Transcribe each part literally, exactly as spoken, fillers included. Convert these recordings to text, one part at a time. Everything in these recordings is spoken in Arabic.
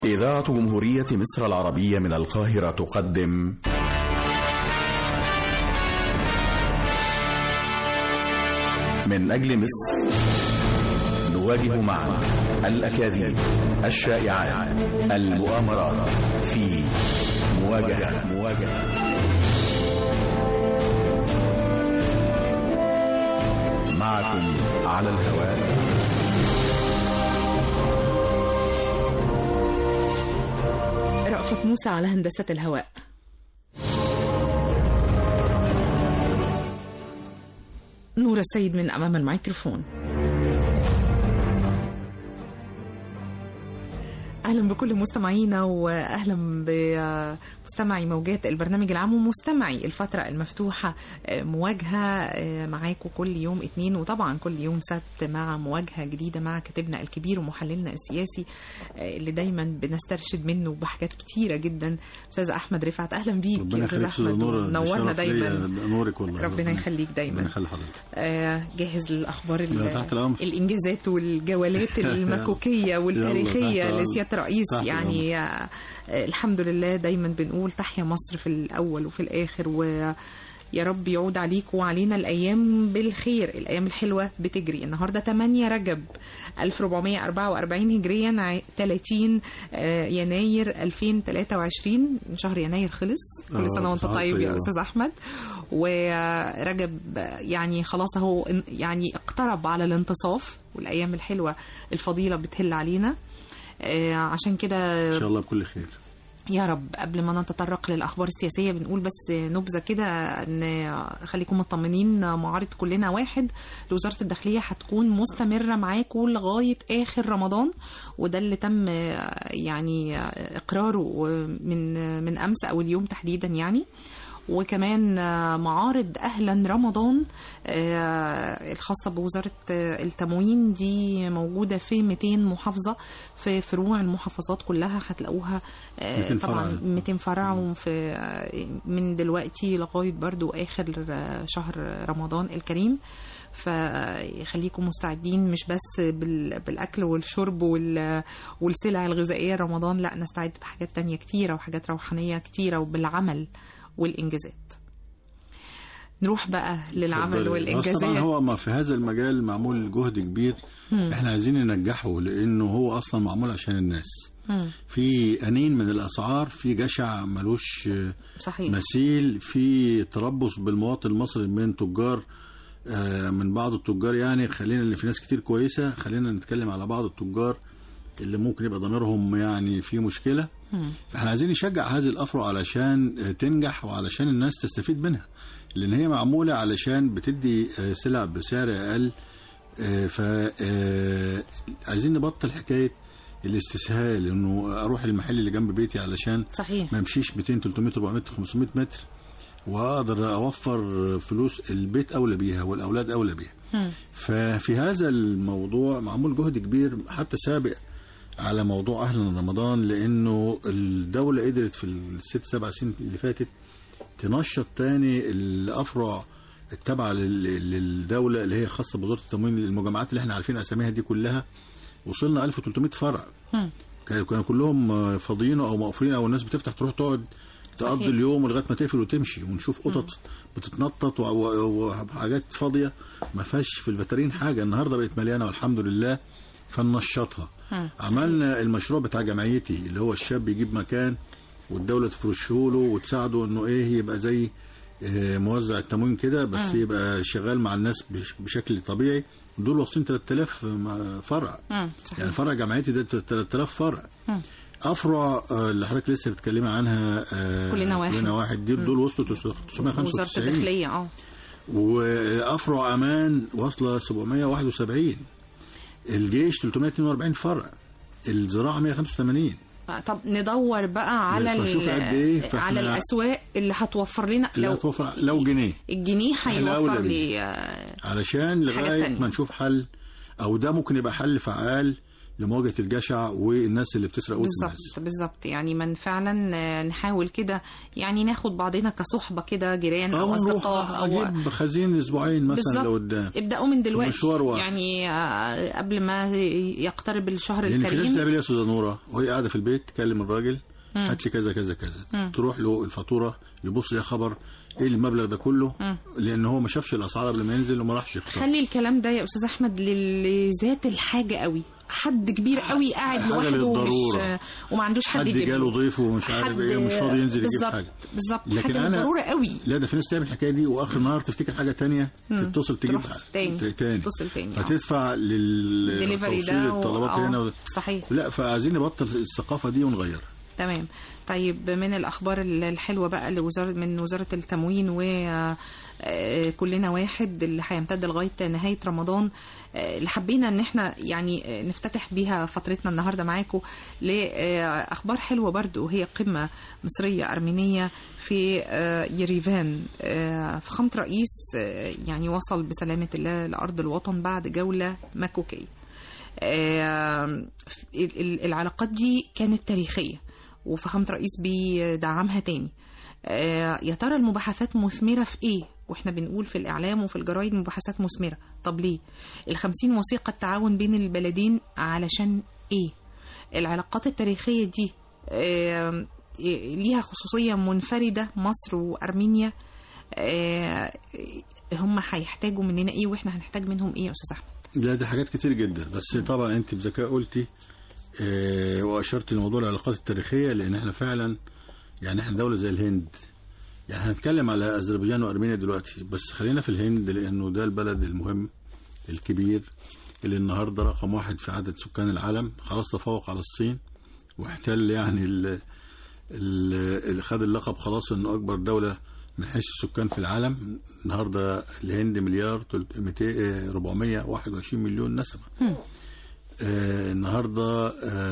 إذاعة جمهورية مصر العربية من القاهرة تقدم من أجل مصر، نواجه معا الأكاذيب، الشائعات، المؤامرات في مواجهة مواجهة معكم على الهواء رأفت موسى على هندسة الهواء. نور السيد من أمام الميكروفون. أهلا بكل مستمعينا وأهلا بمستمعي موجات البرنامج العام ومستمعي الفترة المفتوحة. مواجهة معاكم كل يوم اثنين وطبعا كل يوم سبت مع مواجهة جديدة مع كاتبنا الكبير ومحللنا السياسي اللي دايما بنسترشد منه بحاجات كتيرة جدا، أستاذ أحمد رفعت. أهلا بيك يا أستاذ أحمد، نورنا دايما. نورك والله، ربنا يخليك دايما. ربنا يخلي حضرتك. جاهز للأخبار الإنجازات والجولات المكوكية والتاريخية لسيادة رئيس يعني آه الحمد لله. دايما بنقول تحيا مصر في الأول وفي الآخر، ويا رب يعود عليك وعلينا الأيام بالخير. الأيام الحلوة بتجري. النهاردة ثمانية رجب ألف وأربعمائة وأربعة وأربعين هجريا، ثلاثين يناير ألفين وثلاثة وعشرين. شهر يناير خلص، كل سنة وانت طيب يا أستاذ أحمد. ورجب يعني خلاص اهو يعني اقترب على الانتصاف، والأيام الحلوة الفضيلة بتهل علينا. عشان كده إن شاء الله بكل خير يا رب. قبل ما نتطرق للأخبار السياسية بنقول بس نبذة كده ان خليكم مطمنين، معارض كلنا واحد لوزارة الداخلية هتكون مستمرة معاكم لغاية آخر رمضان، وده اللي تم يعني إقراره من من أمس أو اليوم تحديدا يعني. وكمان معارض أهلا رمضان الخاصة بوزارة التموين دي موجودة في مئتين محافظة في فروع المحافظات كلها، هتلاقوها طبعا مئتين فرع في من دلوقتي لغاية برضو آخر شهر رمضان الكريم. فخليكم مستعدين مش بس بالأكل والشرب والسلع الغذائية رمضان، لا نستعد بحاجات تانية كتيرة وحاجات روحانية كتيرة وبالعمل والإنجازات. نروح بقى للعمل والإنجازات. طبعا هو ما في هذا المجال معمول جهد كبير. مم. احنا عايزين ننجحه لأنه هو أصلا معمول عشان الناس. مم. في أنين من الأسعار، في جشع ملوش صحيح مثيل، في تربص بالمواطن المصري من تجار من بعض التجار. يعني خلينا اللي في ناس كتير كويسة، خلينا نتكلم على بعض التجار اللي ممكن يبقى ضميرهم يعني في مشكلة. فاحنا عايزين نشجع هذه الأفرع علشان تنجح وعلشان الناس تستفيد منها، لأن هي معمولة علشان بتدي سلع بسعر أقل. فعايزين نبطل حكاية الاستسهال، إنه أروح المحل اللي جنب بيتي علشان صحيح ما امشيش مئتين ثلاثمائة أربعمائة خمسمائة متر وأقدر أوفر فلوس البيت أولى بيها والأولاد أولى بيها. ففي هذا الموضوع معمول جهد كبير حتى سابق على موضوع أهلا رمضان، لأنه الدولة قدرت في الست سبع سنين اللي فاتت تنشط تاني الأفرع التابعة للدولة اللي هي خاصة بوزارة التموين. المجمعات اللي احنا عارفين أساميها دي كلها وصلنا ألف وثلاثمائة فرع. كانوا كلهم فاضيين أو مقفولين، أو الناس بتفتح تروح تقعد تقضي اليوم لغايه ما تقفل وتمشي، ونشوف قطط بتتنطط وحاجات فاضيه ما فيهاش في الفاترين حاجه. النهارده بقت مليانه والحمد لله، فننشطها. عملنا المشروع بتاع جمعيتي اللي هو الشاب يجيب مكان والدوله تفرشه له وتساعده انه ايه يبقى زي موزع التموين كده، بس م. يبقى شغال مع الناس بشكل طبيعي. دول واصلين ثلاثة آلاف فرع. يعني فرع جمعيتي ده ثلاثة آلاف فرع. م. أفرع اللي حضرتك لسه بتكلمي عنها كلنا واحد كلنا واحد دي دول وصلوا تسعمائة وخمسة وتسعين. وزارة الداخلية اه وأفرع أمان واصلة سبعمائة وواحد وسبعين. الجيش ثلاثمائة واثنين وأربعين فرع. الزراعة مئة وخمسة وثمانين. طب ندور بقى على إيه على الأسواق اللي هتوفر لنا. لو هتوفر لو جنيه الجنيه هيوفر لي علشان لغاية ما نشوف حل، أو ده ممكن يبقى حل فعال لمواجهه الجشع والناس اللي بتسرق قوت الناس. بالظبط بالظبط، يعني من فعلا نحاول كده يعني ناخد بعضنا كصحبه كده، جيران او اصدقاء، او اجيب خزين اسبوعين مثلا لو قدام، ابداوا من دلوقتي يعني قبل ما يقترب الشهر يعني الكريم. يعني في ناس تعمل ايه يا استاذه نوره وهي قاعده في البيت، تكلم الراجل هات لي كذا كذا كذا، مم. تروح له الفاتوره يبص يا خبر ايه المبلغ ده كله، مم. لان هو ما شافش الاسعار قبل ما ينزل وما راحش يختار. خلي الكلام ده يا استاذ احمد لذات الحاجه قوي، حد كبير قوي قاعد لوحده ومش وما عندوش حد يجيب، حد جاله ضيف ومش عارف ايه مش فاضي ينزل يجيب حاجه. بالظبط حاجه بالضروره قوي. لا ده في ناس تعمل الحكايه دي واخر النهار تفتكر حاجه تانية، تتصل تجيب تاني تتصل تاني فتدفع للتوصيل الطلبات هنا. صحيح. لا فعايزين نبطل الثقافه دي ونغيرها. تمام. طيب من الأخبار الحلوة بقى لوزارة من وزارة التموين وكلنا واحد اللي هيمتد لغاية نهاية رمضان، اللي حبينا ان احنا يعني نفتتح بيها فترتنا النهاردة معاكم لأخبار حلوة برضو. هي قمة مصرية أرمينية في يريفان. فخامة رئيس يعني وصل بسلامة الله لأرض الوطن بعد جولة مكوكية. العلاقات دي كانت تاريخية وفخامة رئيس بيدعمها تاني. آه يا ترى المباحثات مثمرة في ايه؟ واحنا بنقول في الإعلام وفي الجرايد مباحثات مثمرة. طب ليه؟ الخمسين وثيقة التعاون بين البلدين علشان ايه؟ العلاقات التاريخية دي آه ليها خصوصية منفردة مصر وأرمينيا. آه هم هيحتاجوا مننا ايه واحنا هنحتاج منهم ايه يا أستاذ أحمد؟ لا ده حاجات كتير جدا، بس طبعا انت بذكاء قلتي اه واشرت لموضوع العلاقات التاريخيه، لان احنا فعلا يعني احنا دوله زي الهند، يعني هنتكلم على اذربيجان وارمينيا دلوقتي، بس خلينا في الهند لانه ده البلد المهم الكبير اللي النهارده رقم واحد في عدد سكان العالم، خلاص تفوق على الصين واحتل يعني اللي خد اللقب خلاص انه اكبر دوله من حيث السكان في العالم. النهارده الهند مليار أربعمائة وواحد وعشرين مليون نسمه. آه النهارده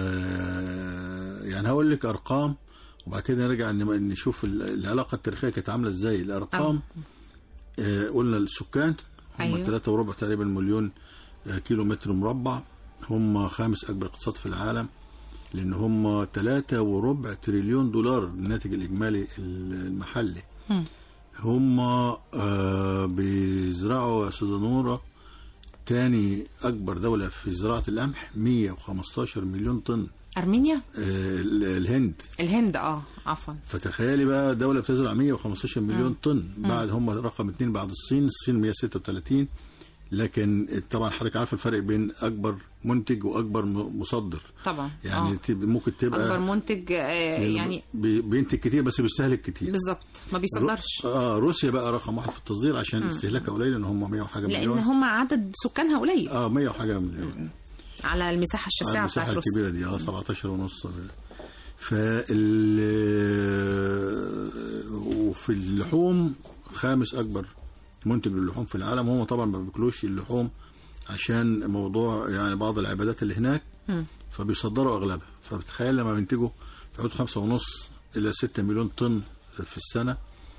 آه يعني هقول لك ارقام وبعد كده نرجع نشوف العلاقه التاريخيه كانت عامله ازاي. الارقام آه قلنا السكان هم أيوه. ثلاثة وربع تقريبا مليون آه كيلو متر مربع، هم خامس اكبر اقتصاد في العالم لان هم ثلاثة وربع تريليون دولار الناتج الاجمالي المحلي. م. هم آه بيزرعوا يا استاذه نوره تاني اكبر دوله في زراعه القمح مئة وخمستاشر مليون طن. ارمينيا؟ آه الهند الهند اه عفوا. فتخيلي بقى دوله بتزرع مئة وخمستاشر مليون م. طن بعد هم رقم اثنين بعد الصين. الصين مئة وستة وثلاثين، لكن طبعا حضرتك عارف الفرق بين اكبر منتج واكبر مصدر. طبعا يعني آه. ممكن تبقى اكبر منتج آه يعني بينتج كتير بس بيستهلك كتير. بالظبط ما بيصدرش. اه روسيا بقى رقم واحد في التصدير عشان استهلاكها قليل لان هم مئة وحاجه مليون، لان هم عدد سكانها قليل. اه مئة وحاجه مليون على المساحه الشاسعه بتاعت روسيا. المساحه الكبيره دي اه سبعتاشر ونص. فال وفي اللحوم خامس اكبر منتج للحوم في العالم. هم طبعا ما بياكلوش اللحوم عشان موضوع يعني بعض العبادات اللي هناك م. فبيصدروا اغلبها. فبتخيل لما بينتجوا في حدود خمسة ونص الى ستة مليون طن في السنه.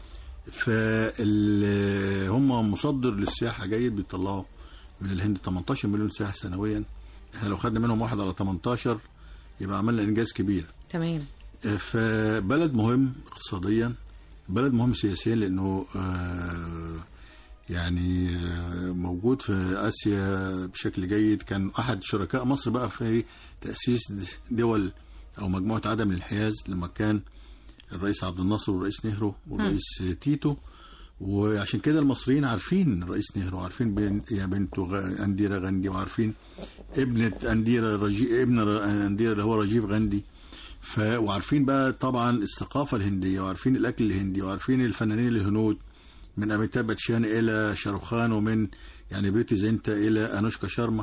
فهم مصدر للسياحه جيد، بيطلعوا من الهند تمنتاشر مليون سائح سنويا. احنا لو خدنا منهم واحد على تمنتاشر يبقى عملنا انجاز كبير. تمام. فبلد مهم اقتصاديا، بلد مهم سياسيا لانه آه يعني موجود في آسيا بشكل جيد. كان أحد شركاء مصر بقى في تأسيس دول أو مجموعة عدم الانحياز لما كان الرئيس عبد الناصر والرئيس نهرو والرئيس م. تيتو. وعشان كده المصريين عارفين الرئيس نهرو، عارفين بنته أنديرا غاندي، وعارفين ابنة أنديرا رجي ابن أنديرا اللي هو راجيف غاندي. ف وعارفين بقى طبعا الثقافة الهندية، وعارفين الأكل الهندي، وعارفين الفنانين الهنود من أميتاب باتشان إلى شاروخان، ومن يعني بريتي زينتا إلى أنوشكا شارما.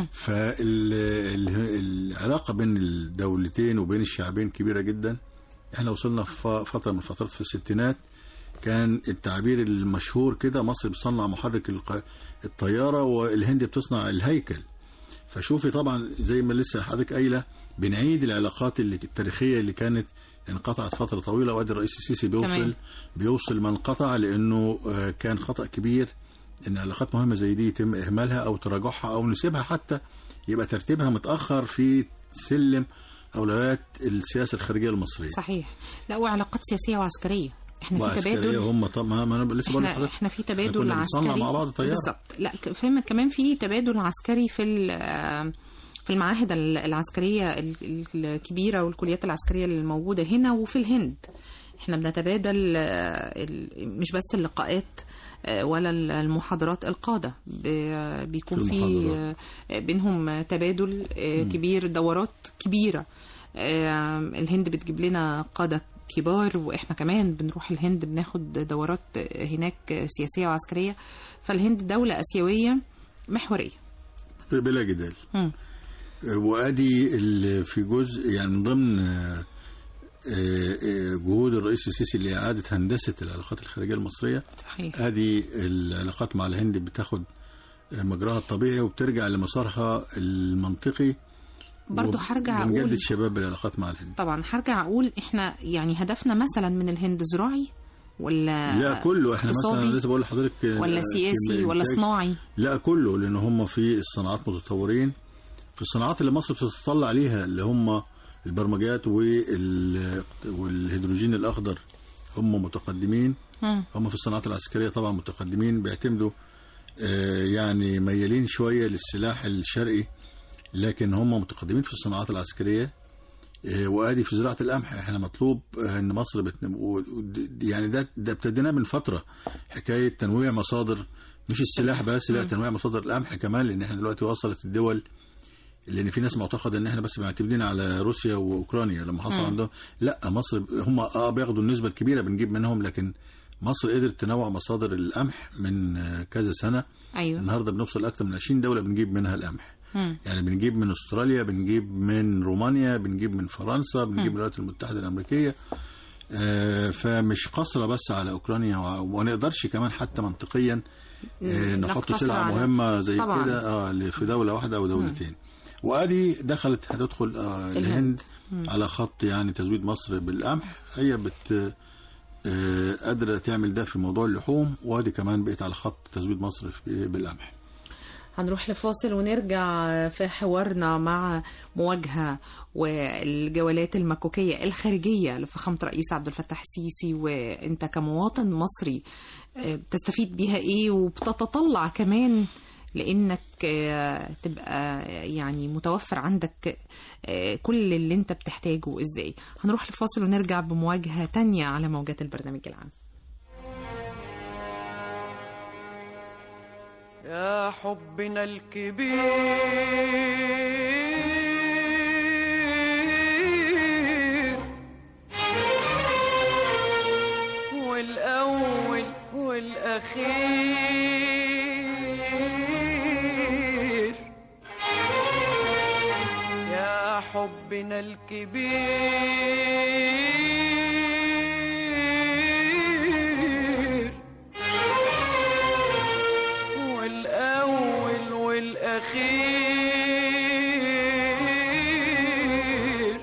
فالعلاقة بين الدولتين وبين الشعبين كبيرة جدا. احنا وصلنا في فترة من فترات في الستينات كان التعبير المشهور كده مصر بتصنع محرك الطيارة والهند بتصنع الهيكل. فشوفي طبعا زي ما لسه حضرتك قايلة بنعيد العلاقات اللي التاريخية اللي كانت انقطعت فترة طويلة، وادي الرئيس السيسي بيوصل تمام. بيوصل ما انقطع لأنه كان خطأ كبير إن علاقات مهمة زي دي يتم إهمالها أو تراجعها أو نسيبها حتى يبقى ترتيبها متأخر في سلم أولويات السياسة الخارجية المصرية. صحيح. لا، وعلاقات سياسية وعسكرية، احنا في تبادل. هم طبعا ما انا لسه بقول لحضرتك احنا في تبادل عسكري مع بعض طيارة. بالظبط. لا فهم كمان في تبادل عسكري في في المعاهد العسكرية الكبيرة والكليات العسكرية الموجودة هنا وفي الهند. احنا بنتبادل مش بس اللقاءات ولا المحاضرات، القادة بيكون في بينهم تبادل كبير، دورات كبيرة. الهند بتجيب لنا قادة كبار، وإحنا كمان بنروح الهند بناخد دورات هناك سياسية وعسكرية. فالهند دولة آسيوية محورية بلا جدال. م. وأدي في جزء يعني من ضمن جهود الرئيس السيسي لإعادة هندسة العلاقات الخارجية المصرية. صحيح. هذه العلاقات مع الهند بتاخد مجراها الطبيعي وبترجع لمسارها المنطقي. برضو هرجع اقول بنجدد شباب العلاقات مع الهند. طبعا هرجع اقول احنا يعني هدفنا مثلا من الهند زراعي ولا لا كله، احنا مثلا لسه بقول لحضرتك ولا سياسي ولا صناعي؟ لا كله، لان هم في الصناعات متطورين، في الصناعات اللي مصر بتتطلع عليها اللي هم البرمجيات والهيدروجين الاخضر هم متقدمين. م. هم في الصناعات العسكريه طبعا متقدمين، بيعتمدوا يعني ميالين شويه للسلاح الشرقي، لكن هم متقدمين في الصناعات العسكريه. وادي في زراعه القمح احنا مطلوب ان مصر بتنمو، يعني ده ده ابتديناه من فتره، حكايه تنويع مصادر مش السلاح بس، لا تنويع مصادر القمح كمان، لان احنا دلوقتي وصلت الدول، لان في ناس معتقده ان احنا بس معتمدين على روسيا واوكرانيا لما حصل عندهم. لا مصر هم اه بياخدوا النسبه الكبيره بنجيب منهم، لكن مصر قدرت تنوع مصادر القمح من كذا سنه. أيوة. النهارده بنوصل اكثر من عشرين دوله بنجيب منها القمح. يعني بنجيب من استراليا، بنجيب من رومانيا، بنجيب من فرنسا، بنجيب من الولايات المتحده الامريكيه. آه فمش قصره بس على اوكرانيا، وما نقدرش كمان حتى منطقيا آه نحط سلعه مهمه زي كده اه في دوله واحده او دولتين. وادي دخلت هتدخل آه الهند على خط يعني تزويد مصر بالقمح. هي بت آه قادره تعمل ده في موضوع اللحوم، وادي كمان بقت على خط تزويد مصر بالقمح. هنروح لفاصل ونرجع في حوارنا مع مواجهة والجولات المكوكية الخارجية لفخامة رئيس عبد الفتاح السيسي، وانت كمواطن مصري بتستفيد بيها ايه، وبتتطلع كمان لانك تبقى يعني متوفر عندك كل اللي انت بتحتاجه ازاي. هنروح لفاصل ونرجع بمواجهة تانية على موجات البرنامج العام. يا حبنا الكبير والأول والأخير، يا حبنا الكبير والأول والأخير،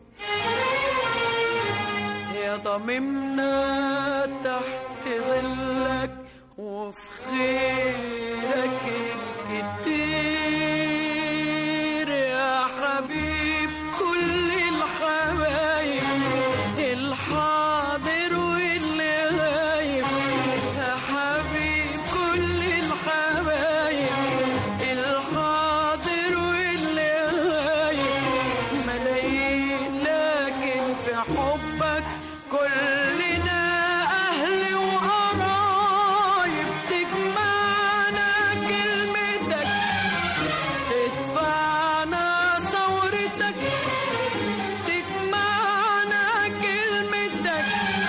يا ضممنا تحت ظلك وفي خيرك الكتير، يا حبيب كل الحبايب الحاضر واللي غايب، يا حبيب كل الحبايب الحاضر واللي غايب، ملايين لكن في حبك كلنا أهل وقرايب، تجمعنا كلمتك تدفعنا ثورتك، تجمعنا كلمتك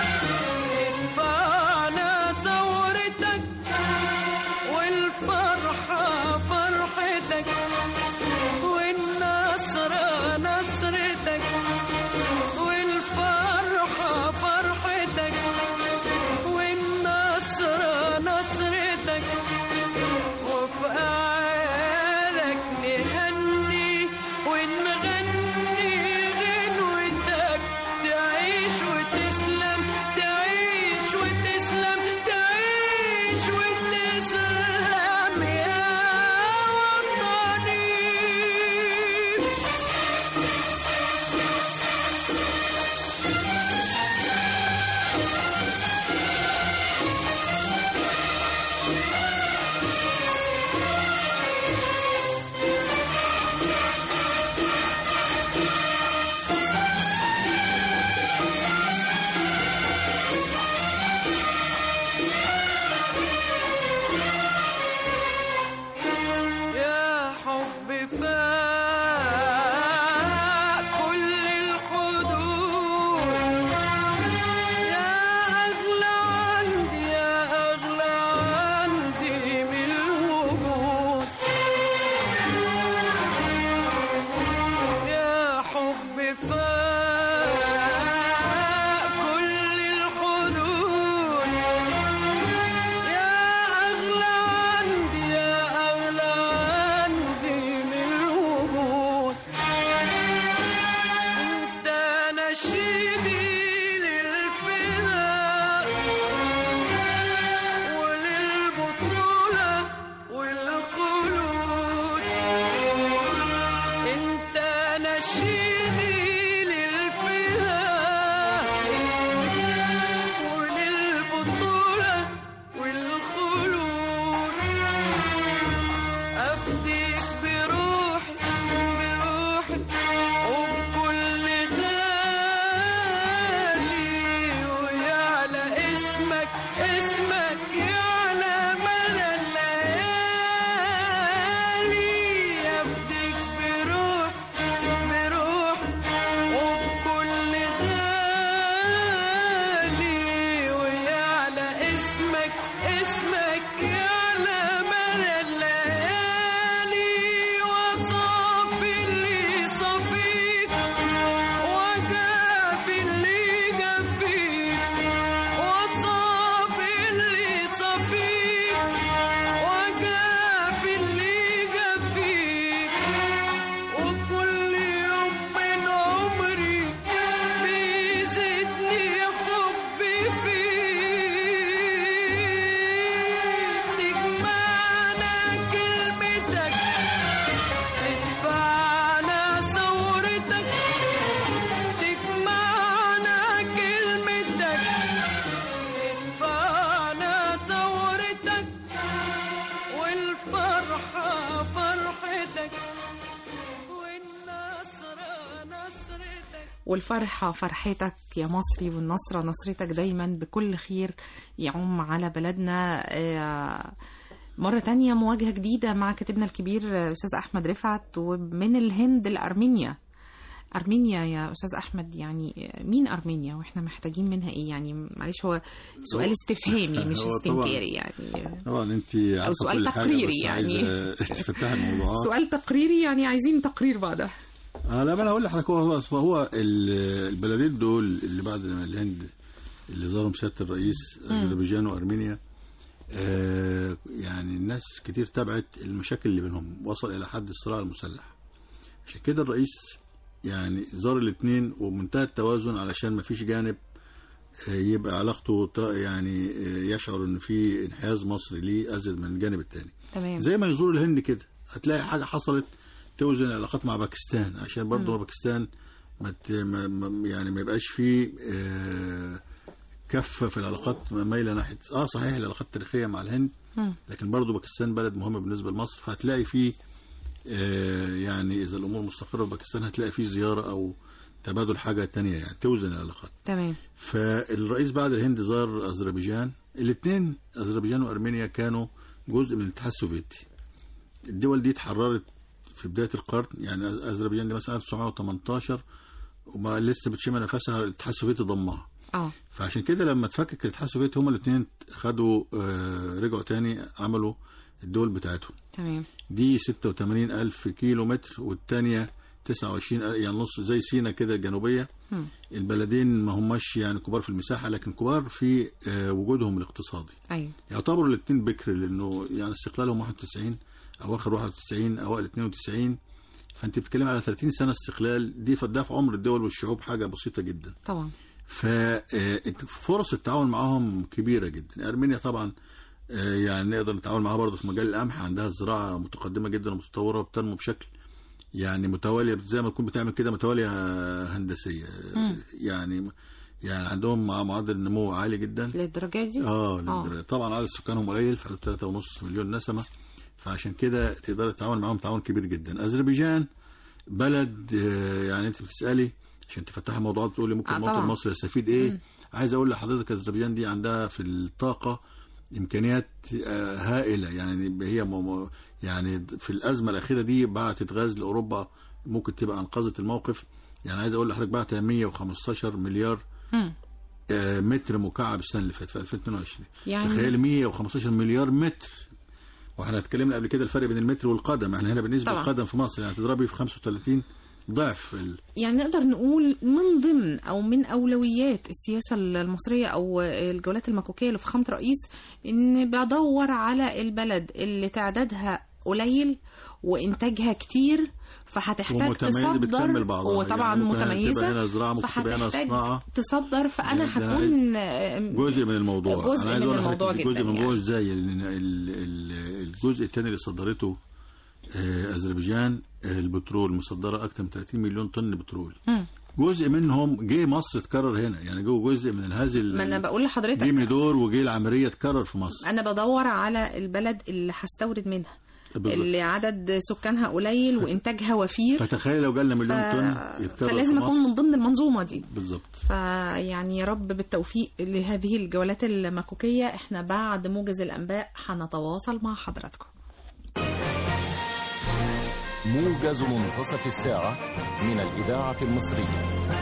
تدفعنا ثورتك، والفرحة فرحتك والنصر نصرتك، والفرحة فرحتك نشيدي للفداء وللبطولة والخلود. انت نشيدي للفداء وللبطولة والخلود. أفديك بروحي بروحي وبكل غالي، ويعلى اسمك اسمك يعلى مدى الليالي. أفديك بروحي بروحي وبكل غالي، ويعلى اسمك اسمك يعلى مدى الليالي. وصافي اللي صفيك وجافي اللي جافيك، وصافي اللي صفيك وجافي اللي جافيك. وكل يوم من عمري بيزيدني حبي فيك. تجمعنا كلمتك تدفعنا ثورتك، تجمعنا كلمتك تدفعنا ثورتك. والفرحة فرحتك والنصر نصرتك. والفرحة فرحتك يا مصري، والنصرة نصرتك دايما بكل خير يعم على بلدنا. آه، مرة تانية مواجهة جديدة مع كاتبنا الكبير آه، أستاذ أحمد رفعت، ومن الهند لأرمينيا. أرمينيا يا أستاذ أحمد، يعني آه، مين أرمينيا وإحنا محتاجين منها إيه؟ يعني معلش هو سؤال استفهامي مش هو طبعاً- استنكاري يعني، طبعا انت أو عارفه سؤال كل حاجة، تقريري بس يعني. عايزة تفتحي الموضوعات. سؤال تقريري يعني عايزين تقرير بعدها. اه لا، ما انا هقول لحضرتك، هو هو هو ال- البلدين دول اللي بعد ما الهند اللي زارهم سياده الرئيس، اذربيجان وارمينيا، آه يعني الناس كتير تابعت المشاكل اللي بينهم، وصل الى حد الصراع المسلح. عشان كده الرئيس يعني زار الاثنين ومنتهى التوازن، علشان ما فيش جانب آه يبقى علاقته ط- يعني آه يشعر ان في انحياز مصري ليه ازيد من الجانب الثاني. تمام. زي ما يزور الهند كده هتلاقي حاجه حصلت توزن العلاقات مع باكستان، عشان برضه باكستان ما ت- ما- ما- يعني ما يبقاش فيه آه، كفه في العلاقات مايله ناحيه. اه صحيح العلاقات التاريخيه مع الهند، مم. لكن برضه باكستان بلد مهمه بالنسبه لمصر، فهتلاقي فيه آه، يعني اذا الامور مستقره في باكستان هتلاقي فيه زياره او تبادل حاجه تانية يعني توزن العلاقات. تمام. فالرئيس بعد الهند زار اذربيجان. الاثنين اذربيجان وارمينيا كانوا جزء من الاتحاد السوفيتي. الدول دي اتحررت في بدايه القرن، يعني اذربيجان دي مثلا ألف وتسعمائة وثمانية عشر وما لسه بتشم نفسها، الاتحاد السوفيتي ضمها. اه فعشان كده لما اتفكك الاتحاد السوفيتي هما الاثنين خدوا آه رجعوا تاني عملوا الدول بتاعتهم. تمام. دي ستة وثمانين ألف كيلو متر والثانيه تسعة وعشرين يعني نص زي سينا كده الجنوبيه. مم. البلدين ما هماش يعني كبار في المساحه، لكن كبار في آه وجودهم الاقتصادي. ايوه. يعتبروا الاثنين بكر، لانه يعني استقلالهم واحد وتسعين اواخر واحد وتسعين اوائل اثنين وتسعين، فانت بتتكلم على ثلاثين سنه استقلال. دي فده في عمر الدول والشعوب حاجه بسيطه جدا طبعا. ففرص التعاون معاهم كبيره جدا. ارمينيا طبعا آه، يعني نقدر نتعاون معاها برضه في مجال القمح، عندها الزراعه متقدمه جدا ومتطوره وبتنمو بشكل يعني متواليه، زي ما تكون بتعمل كده متواليه هندسيه. مم. يعني يعني عندهم مع معدل نمو عالي جدا للدرجه دي. اه للدرجة. طبعا عدد سكانهم قليل في ثلاثة ونص مليون نسمه، فعشان كده تقدر تتعاون معاهم تعاون كبير جدا. اذربيجان بلد آه، يعني انت بتسالي عشان تفتحي موضوعات تقولي ممكن آه المواطن طبعاً. المصري يستفيد ايه. مم. عايز اقول لحضرتك اذربيجان دي عندها في الطاقه امكانيات آه، هائله، يعني هي م- م- يعني في الازمه الاخيره دي بعتت غاز لاوروبا، ممكن تبقى انقذت الموقف. يعني عايز اقول لحضرتك بعت مئة وخمستاشر مليار مم. آه، متر مكعب السنه اللي فاتت في ألفين واثنين وعشرين. يعني تخيل مئة وخمستاشر مليار متر، واحنا اتكلمنا قبل كده الفرق بين المتر والقدم، احنا هنا بالنسبه طبعا. للقدم في مصر يعني تضربي في خمسة وثلاثين ضعف ال... يعني نقدر نقول من ضمن او من اولويات السياسه المصريه او الجولات المكوكيه لفخامه رئيس ان بدور على البلد اللي تعدادها قليل وانتاجها كتير، فهتحتاج تصدر، وطبعا يعني متميزه فهتحتاج تصدر. فانا هكون جزء من الموضوع. جزء أنا عايز من أقول الموضوع جدا جزء من الموضوع يعني. ازاي الجزء الثاني اللي صدرته اذربيجان البترول، مصدره اكثر من ثلاثين مليون طن بترول. م. جزء منهم جه مصر اتكرر هنا، يعني جوه جزء من هذه ما انا بقول لحضرتك جه ميدور وجه العمليه اتكرر في مصر. انا بدور على البلد اللي هستورد منها بالضبط. اللي عدد سكانها قليل وانتاجها وفير، فتخيل لو جالنا مليون ف... طن يتكرر، فلازم اكون من ضمن المنظومه دي بالظبط. فيعني يا رب بالتوفيق لهذه الجولات المكوكيه. احنا بعد موجز الانباء هنتواصل مع حضراتكم. موجز منتصف الساعة من الإذاعة المصرية.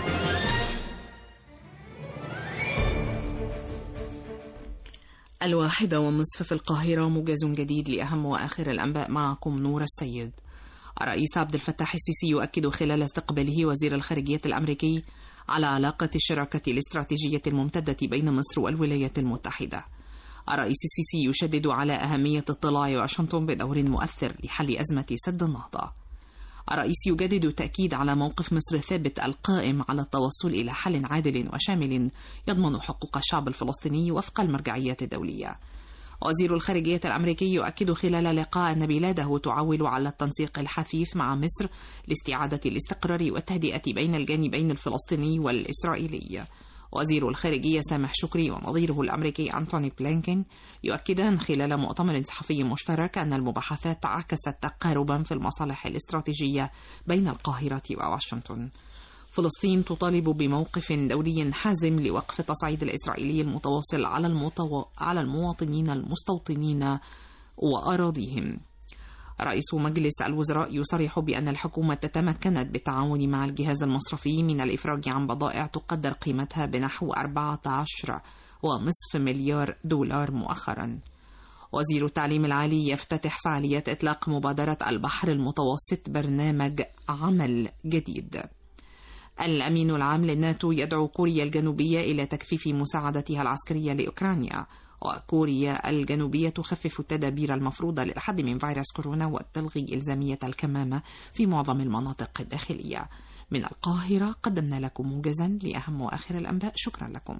الواحدة والنصف في القاهرة، موجز جديد لأهم وآخر الأنباء، معكم نور السيد. الرئيس عبد الفتاح السيسي يؤكد خلال استقباله وزير الخارجية الأمريكي على علاقة الشراكة الاستراتيجية الممتدة بين مصر والولايات المتحدة. الرئيس السيسي يشدد على أهمية اطلاع واشنطن بدور مؤثر لحل أزمة سد النهضة. الرئيس يجدد التأكيد على موقف مصر الثابت القائم على التوصل إلى حل عادل وشامل يضمن حقوق الشعب الفلسطيني وفق المرجعيات الدولية. وزير الخارجية الأمريكي يؤكد خلال لقاء أن بلاده تعول على التنسيق الحثيث مع مصر لاستعادة الاستقرار والتهدئة بين الجانبين الفلسطيني والإسرائيلي. وزير الخارجية سامح شكري ونظيره الأمريكي أنتوني بلينكين يؤكدان خلال مؤتمر صحفي مشترك أن المباحثات عكست تقاربا في المصالح الاستراتيجية بين القاهرة وواشنطن. فلسطين تطالب بموقف دولي حازم لوقف التصعيد الإسرائيلي المتواصل على, المتو... على المواطنين المستوطنين وأراضيهم. رئيس مجلس الوزراء يصرح بأن الحكومة تتمكنت بالتعاون مع الجهاز المصرفي من الإفراج عن بضائع تقدر قيمتها بنحو أربعة عشر ونصف مليار دولار مؤخرا. وزير التعليم العالي يفتتح فعاليات إطلاق مبادرة البحر المتوسط، برنامج عمل جديد. الأمين العام للناتو يدعو كوريا الجنوبية إلى تكثيف مساعدتها العسكرية لأوكرانيا، وكوريا الجنوبية تخفف التدابير المفروضة للحد من فيروس كورونا وتلغي إلزامية الكمامة في معظم المناطق الداخلية. من القاهرة قدمنا لكم موجزا لأهم وآخر الأنباء. شكرا لكم.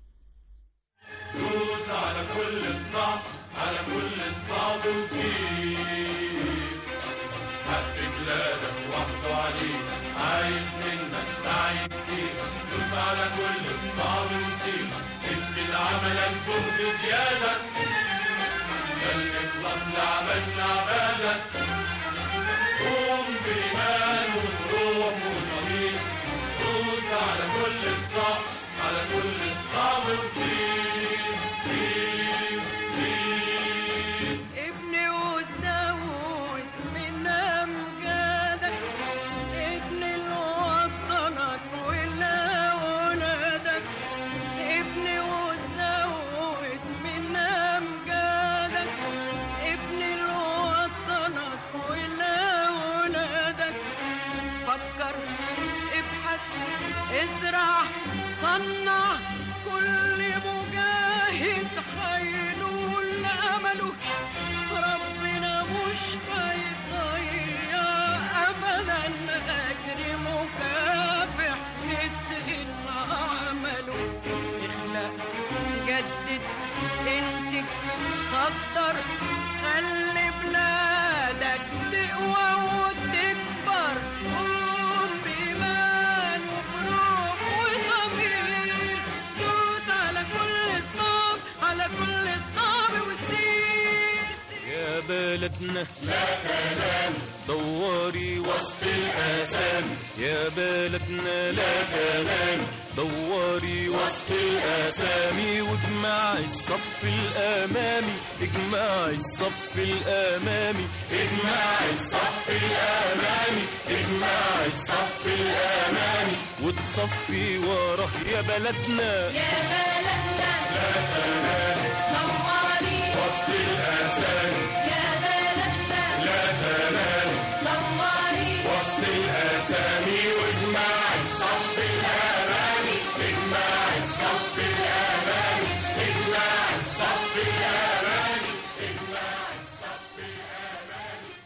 دوس على كل الصعب، على كل الصعب وسيب حق بلادك وحده عليك، عايز منك سعي كتير. دوس على كل الصعب وسيب، ادي لعملك جهد زيادة، خليك نخلص لعملنا عبادة. قوم بإيمان وبروح وضمير، دوس على كل الصعب، على كل الصعب وسيب سيب سيب. ابني وتزود من أمجادك، ابني لوطنك ولأولادك. ابني وتزود من أمجادك، ابني لوطنك ولأولادك. فكر، ابحث، ازرع، صنع، كل مجاهد حينول أمله. ربنا مش هيضيع أبدا أجر مكافح مثل عمله. اخلق، جدد، انتج، صدر، خلي بلادك تقوى وتكبر. قوم بإيمان وبروح وضمير، دوس على كل الصعب، على كل الصعب وسير سير. يا بلدنا لا تنام، دوري وسط الآثام. يا بلدنا لا تنام، دوري وسط الآثام. واجمعي الصف الأمامي، اجمعي الصف الأمامي، اجمعي الصف الأمامي، اجمعي الصف الأمامي. وتصفي وراه يا بلدنا، يا بلدنا لا تنام، دوري وسط الآثام. يا بلدنا لا تنام، دوري وسط الأسامي. واجمعي الصف الأمامي، اجمعي الصف الأمامي، اجمعي الصف الأمامي، اجمعي الصف الأمامي.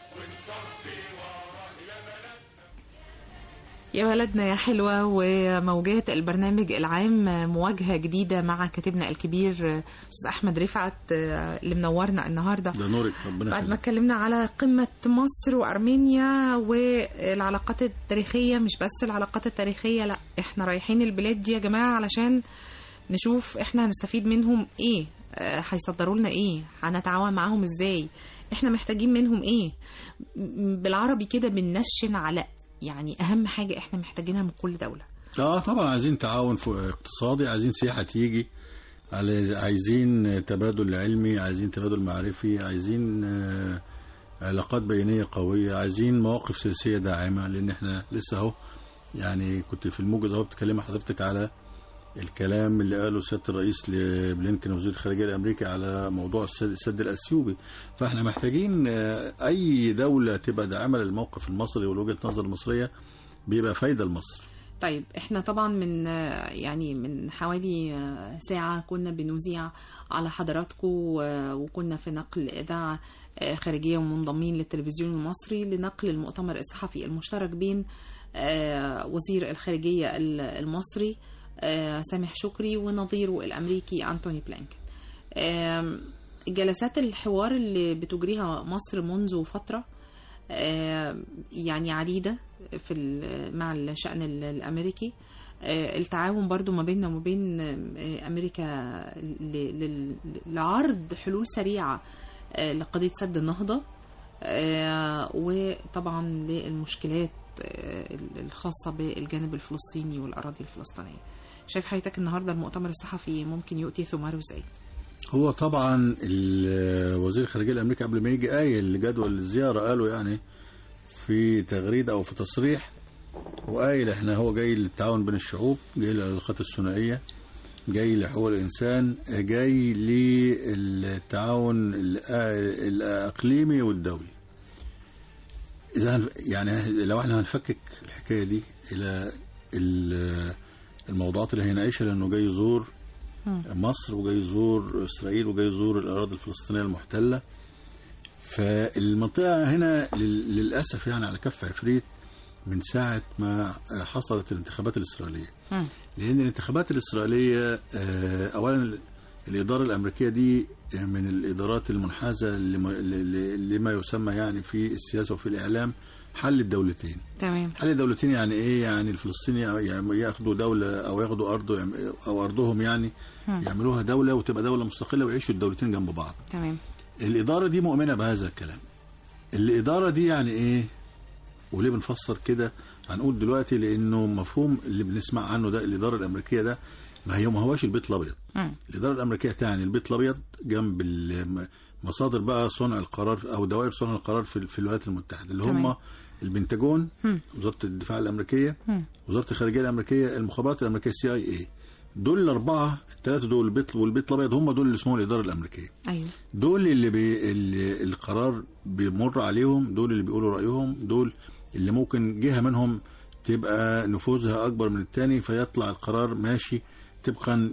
يا بلدنا يا حلوة، وموجات البرنامج العام مواجهة جديدة مع كاتبنا الكبير أستاذ أحمد رفعت اللي منورنا النهاردة. ده نورك ربنا. بعد ما اتكلمنا على قمة مصر وأرمينيا والعلاقات التاريخية، مش بس العلاقات التاريخية، لا احنا رايحين البلاد دي يا جماعة علشان نشوف احنا هنستفيد منهم ايه، هيصدروا لنا ايه، هنتعاون معاهم ازاي، احنا محتاجين منهم ايه. بالعربي كده بننشن على يعني اهم حاجه احنا محتاجينها من كل دوله. اه طبعا عايزين تعاون اقتصادي، عايزين سياحه تيجي، عايزين تبادل علمي، عايزين تبادل معرفي، عايزين آه علاقات بينيه قويه، عايزين مواقف سياسيه داعمه، لان احنا لسه اهو يعني كنت في الموجز اهو بتكلم حضرتك على الكلام اللي قاله سياده الرئيس لبلينكن وزير الخارجيه الامريكي على موضوع السد الاثيوبي. فاحنا محتاجين اي دوله تبقى داعمه للموقف المصري والوجهه النظر المصريه، بيبقى فايده لمصر. طيب احنا طبعا من يعني من حوالي ساعه كنا بنذيع على حضراتكم، وكنا في نقل اذاعه خارجيه ومنضمين للتلفزيون المصري لنقل المؤتمر الصحفي المشترك بين وزير الخارجيه المصري سامح شكري ونظيره الأمريكي أنتوني بلينكن. جلسات الحوار اللي بتجريها مصر منذ فترة يعني عديدة في مع الشأن الأمريكي، التعاون برضو ما بيننا وما بين أمريكا لعرض حلول سريعة لقضية سد النهضة، وطبعا للمشكلات الخاصة بالجانب الفلسطيني والأراضي الفلسطينية. شايف حضرتك النهارده المؤتمر الصحفي ممكن يؤتي ثماره ازاي؟ هو طبعا وزير الخارجيه الامريكي قبل ما يجي قايل لجدول الزياره، قالوا يعني في تغريده او في تصريح، وقايل احنا هو جاي للتعاون بين الشعوب، جاي للعلاقات الثنائيه، جاي لحقوق الانسان، جاي للتعاون الاقليمي والدولي. اذا يعني لو احنا هنفكك الحكايه دي الى الموضوعات اللي هيناقشها، لانه جاي يزور مصر وجاي يزور اسرائيل وجاي يزور الاراضي الفلسطينيه المحتله، فالمنطقه هنا للاسف يعني على كف عفريت من ساعه ما حصلت الانتخابات الاسرائيليه. لان الانتخابات الاسرائيليه اولا الاداره الامريكيه دي من الادارات المنحازه لما يسمى يعني في السياسه وفي الاعلام حل الدولتين. تمام. حل الدولتين يعني ايه؟ يعني الفلسطيني ياخدوا دوله او ياخدوا ارض او ارضهم يعني م. يعملوها دوله وتبقى دوله مستقله ويعيشوا الدولتين جنب بعض. تمام. الاداره دي مؤمنه بهذا الكلام. الاداره دي يعني ايه؟ وليه بنفسر كده؟ هنقول دلوقتي لانه مفهوم اللي بنسمع عنه ده الاداره الامريكيه ده ما هي ما هواش البيت الابيض. الاداره الامريكيه تعني البيت الابيض جنب مصادر بقى صنع القرار او دوائر صنع القرار في, في الولايات المتحده اللي هم البنتاجون، وزاره الدفاع الامريكيه، وزاره الخارجيه الامريكيه، المخابرات الامريكيه سي اي اي. دول الاربعه الثلاثه دول البيت والبيت الابيض هم دول اللي اسمهم الاداره الامريكيه. ايوه. دول اللي, بي اللي القرار بيمر عليهم، دول اللي بيقولوا رايهم، دول اللي ممكن جهه منهم تبقى نفوذها اكبر من الثاني فيطلع القرار ماشي طبقا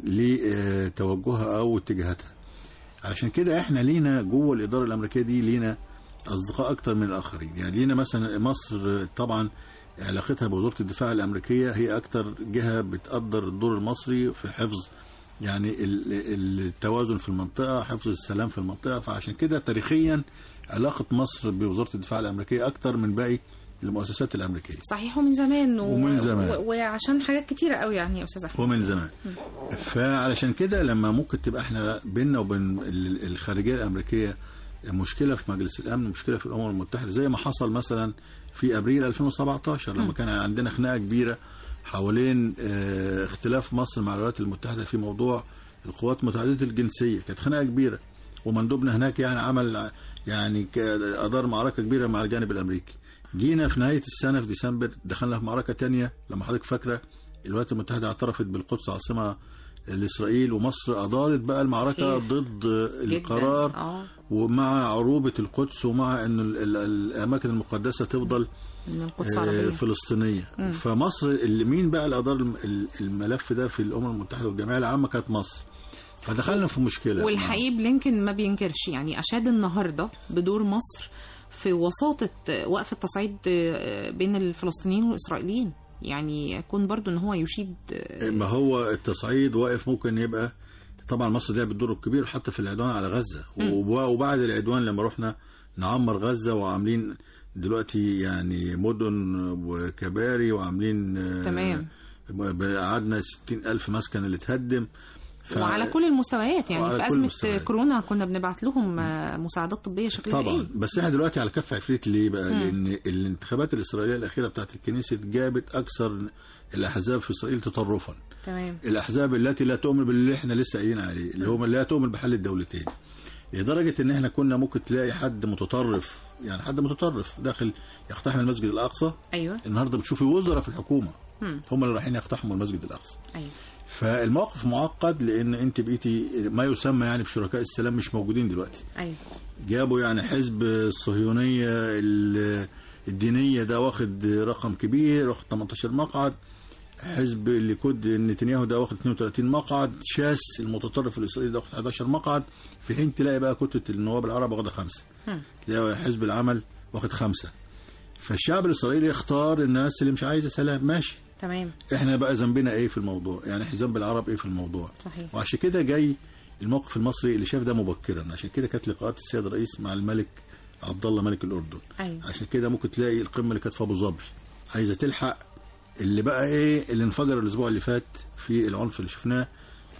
لتوجهها او اتجاهاتها. علشان كده احنا لينا جوه الاداره الامريكيه دي لينا اصدقاء اكتر من الاخرين. يعني لينا مثلا مصر طبعا علاقتها بوزاره الدفاع الامريكيه هي اكتر جهه بتقدر الدور المصري في حفظ يعني التوازن في المنطقه، حفظ السلام في المنطقه. فعشان كده تاريخيا علاقه مصر بوزاره الدفاع الامريكيه اكتر من باقي المؤسسات الامريكيه. صحيح. ومن زمان و... ومن زمان و... وعشان حاجات كتيره قوي يعني يا استاذ احمد. ومن زمان. فعلشان كده لما ممكن تبقى احنا بيننا وبين الخارجيه الامريكيه مشكله في مجلس الامن، مشكله في الامم المتحده، زي ما حصل مثلا في ابريل ألفين وسبعتاشر لما م. كان عندنا خناقه كبيره حوالين اه اختلاف مصر مع الولايات المتحده في موضوع القوات متعدده الجنسيه. كانت خناقه كبيره ومندوبنا هناك يعني عمل يعني ادار معركه كبيره مع الجانب الامريكي. جينا في نهايه السنه في ديسمبر دخلنا في معركه تانية لما حضرتك فاكره الولايات المتحده اعترفت بالقدس عاصمه لإسرائيل، ومصر أدارت بقى المعركة ضد القرار آه. ومع عروبة القدس ومع أن الأماكن المقدسة تفضل آه فلسطينية. م. فمصر اللي مين بقى اللي أدار الملف ده في الأمم المتحدة والجمعية العامة كانت مصر. فدخلنا في مشكلة. والحقيقة بلينكن ما بينكرش يعني أشاد النهاردة بدور مصر في وساطة وقف التصعيد بين الفلسطينيين والإسرائيليين. يعني يكون برضو ان هو يشيد. ما هو التصعيد واقف ممكن يبقى طبعا مصر لعبت دور كبير حتى في العدوان على غزة، وبعد العدوان لما رحنا نعمر غزة وعاملين دلوقتي يعني مدن وكباري وعاملين تمام، قعدنا ستين ألف مسكن اللي تهدم ف... وعلى كل المستويات يعني في أزمة كورونا كنا بنبعت لهم مساعدات طبية شكلها طبعا إيه؟ بس احنا دلوقتي على كف عفريت ليه بقى؟ م. لأن الانتخابات الإسرائيلية الأخيرة بتاعت الكنيسة جابت أكثر الأحزاب في إسرائيل تطرفا. تمام. الأحزاب التي لا تؤمن باللي احنا لسه قايلين عليه اللي هم لا تؤمن بحل الدولتين، لدرجة ان احنا كنا ممكن تلاقي حد متطرف يعني حد متطرف داخل يقتحم المسجد الأقصى. أيوة. النهارده بتشوفي وزراء في الحكومة م. هم اللي رايحين يقتحموا المسجد الأقصى. أيوة. فالموقف معقد لان انت بقيتي ما يسمى يعني في شركاء السلام مش موجودين دلوقتي. أيوة. جابوا يعني حزب الصهيونية الدينية ده واخد رقم كبير، واخد ثمانية عشر مقعد. حزب الليكود نتنياهو ده واخد اثنين وثلاثين مقعد. شاس المتطرف الإسرائيلي ده واخد أحد عشر مقعد، في حين تلاقي بقى كتلة النواب العرب واخده خمسة، تلاقي حزب العمل واخد خمسة. فالشعب الإسرائيلي يختار الناس اللي مش عايزة سلام. ماشي تمام. احنا بقى ذنبنا ايه في الموضوع؟ يعني ذنب العرب ايه في الموضوع؟ صحيح. وعشان كده جاي الموقف المصري اللي شاف ده مبكرا. عشان كده كانت لقاءات السيد الرئيس مع الملك عبد الله ملك الأردن. أيوة. عشان كده ممكن تلاقي القمة اللي كانت في أبو ظبي عايزة تلحق اللي بقى ايه اللي انفجر الاسبوع اللي فات في العنف اللي شفناه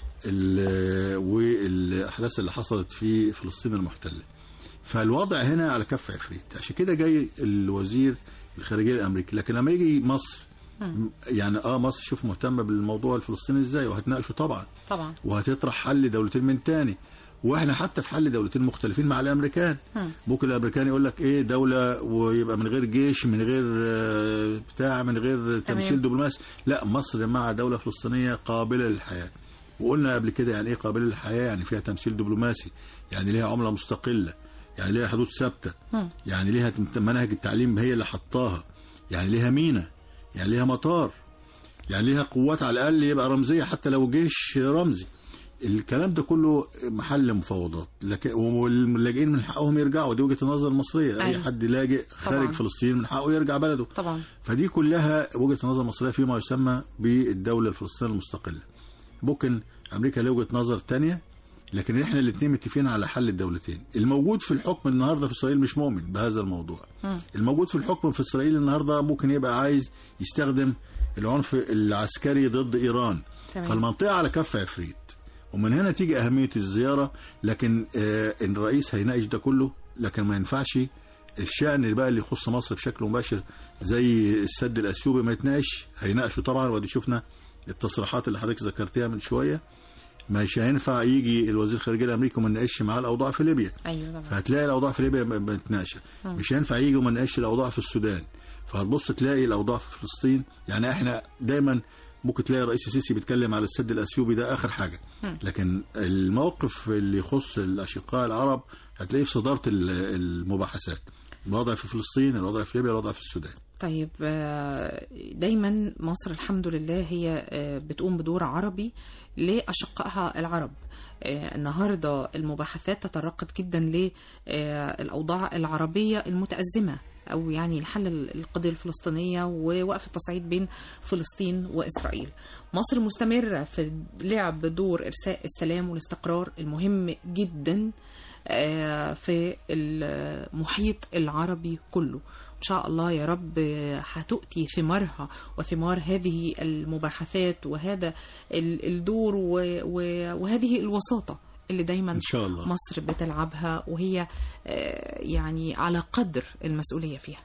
والاحداث اللي حصلت في فلسطين المحتله. فالوضع هنا على كف عفريت. عشان كده جاي الوزير الخارجيه الامريكي. لكن لما يجي مصر م. يعني اه مصر شوف مهتمه بالموضوع الفلسطيني ازاي، وهتناقشه طبعا طبعا وهتطرح حل دولتين من تاني. واحنا حتى في حل دولتين مختلفين مع الامريكان. م. ممكن الامريكان يقول لك ايه دوله ويبقى من غير جيش، من غير بتاع، من غير تمثيل دبلوماسي. لا، مصر مع دوله فلسطينيه قابله للحياه. وقلنا قبل كده يعني ايه قابله للحياه؟ يعني فيها تمثيل دبلوماسي، يعني ليها عمله مستقله، يعني ليها حدود ثابته، يعني ليها مناهج التعليم هي اللي حطاها، يعني ليها مينا، يعني ليها مطار، يعني ليها قوات على الاقل يبقى رمزيه حتى لو جيش رمزي. الكلام ده كله محل مفاوضات. لكن واللاجئين من حقهم يرجعوا، دي وجهه النظر المصريه. أي. اي حد لاجئ خارج طبعا. فلسطين من حقه يرجع بلده طبعا. فدي كلها وجهه النظر المصريه فيما يسمى بالدوله الفلسطينيه المستقله. ممكن امريكا لها وجهه نظر ثانيه، لكن احنا الاثنين متفقين على حل الدولتين. الموجود في الحكم النهارده في اسرائيل مش مؤمن بهذا الموضوع. م. الموجود في الحكم في اسرائيل النهارده ممكن يبقى عايز يستخدم العنف العسكري ضد ايران. تمام. فالمنطقه على كف عفريت، ومن هنا تيجي أهمية الزيارة. لكن آه الرئيس هيناقش ده كله، لكن ما ينفعش الشأن اللي بقى اللي يخص مصر بشكل مباشر زي السد الأثيوبي ما يتناقش. هيناقشوا طبعا، ودي شفنا التصريحات اللي حضرتك ذكرتيها من شوية. مش هينفع يجي الوزير الخارجية الأمريكي وما نناقش معاه الأوضاع في ليبيا. أيوة. فهتلاقي الأوضاع في ليبيا متناقشة. مش هينفع يجي وما نناقش الأوضاع في السودان. فهتبص تلاقي الأوضاع في فلسطين. يعني احنا دايما ممكن تلاقي الرئيس السيسي بيتكلم على السد الأثيوبي ده آخر حاجة، لكن الموقف اللي يخص الأشقاء العرب هتلاقيه في صدارة المباحثات. الوضع في فلسطين، الوضع في ليبيا، الوضع في السودان. طيب دايما مصر الحمد لله هي بتقوم بدور عربي لأشقائها العرب. النهاردة المباحثات تطرقت جدا للأوضاع العربية المتأزمة، أو يعني الحل القضية الفلسطينية ووقف التصعيد بين فلسطين وإسرائيل. مصر مستمرة في لعب دور إرساء السلام والاستقرار المهم جدا في المحيط العربي كله. إن شاء الله يا رب هتؤتي ثمارها وثمار هذه المباحثات وهذا الدور وهذه الوساطة اللي دايما إن شاء الله مصر بتلعبها، وهي يعني على قدر المسؤولية فيها.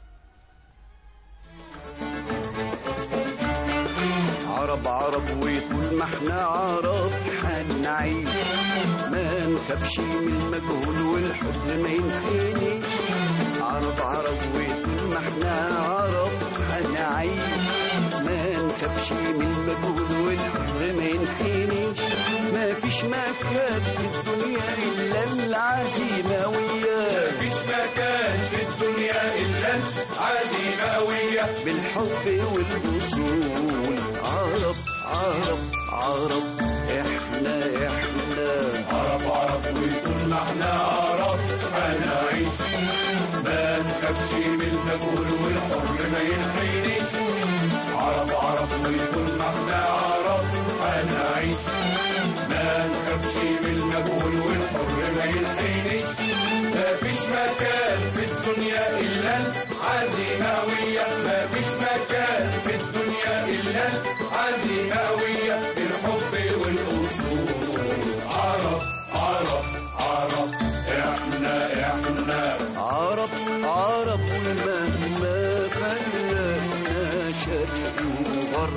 عرب عرب وطول ما احنا عرب هنعيش، ما نخافش من المجهول والحزن ما ينحنيش. عرب عرب وطول ما احنا عرب هنعيش، ما نخافش من المجهول والحزن ما ينحنيش. ما فيش مكان في الدنيا إلا العزيمة وياه، ما فيش مكان في الدنيا إلا العزيمة قوية. بالحب والوصول عرب عرب عرب احنا احنا عرب عرب وطول وطول ما احنا عرب هنعيش ما نخافش من المجهول والحر ما ينحنيش عرب عرب وطول ما احنا عرب هنعيش ما نخافش من المجهول والحر ما ينحنيش ما فيش مكان في الدنيا إلا العزيماوية ما فيش مكان في الدنيا إلا العزيماوية بالحب والأصول عرب عرب عرب احنا احنا عرب عرب ومهما فرقنا شرق وغرب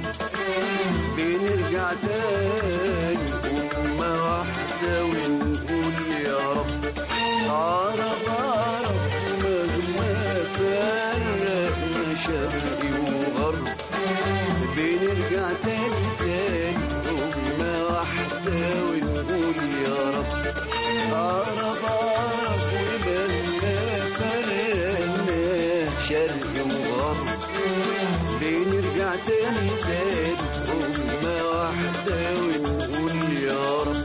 بنرجع تاني أمة واحدة ونقول يا رب عرب عرب ومهما فرقنا شرق وغرب بنرجع تاني تاني أمة واحدة ونقول يا رب عرب عرب ومهما فرقنا شرق وغرب بنرجع تاني تاني أمة واحدة ونقول يا رب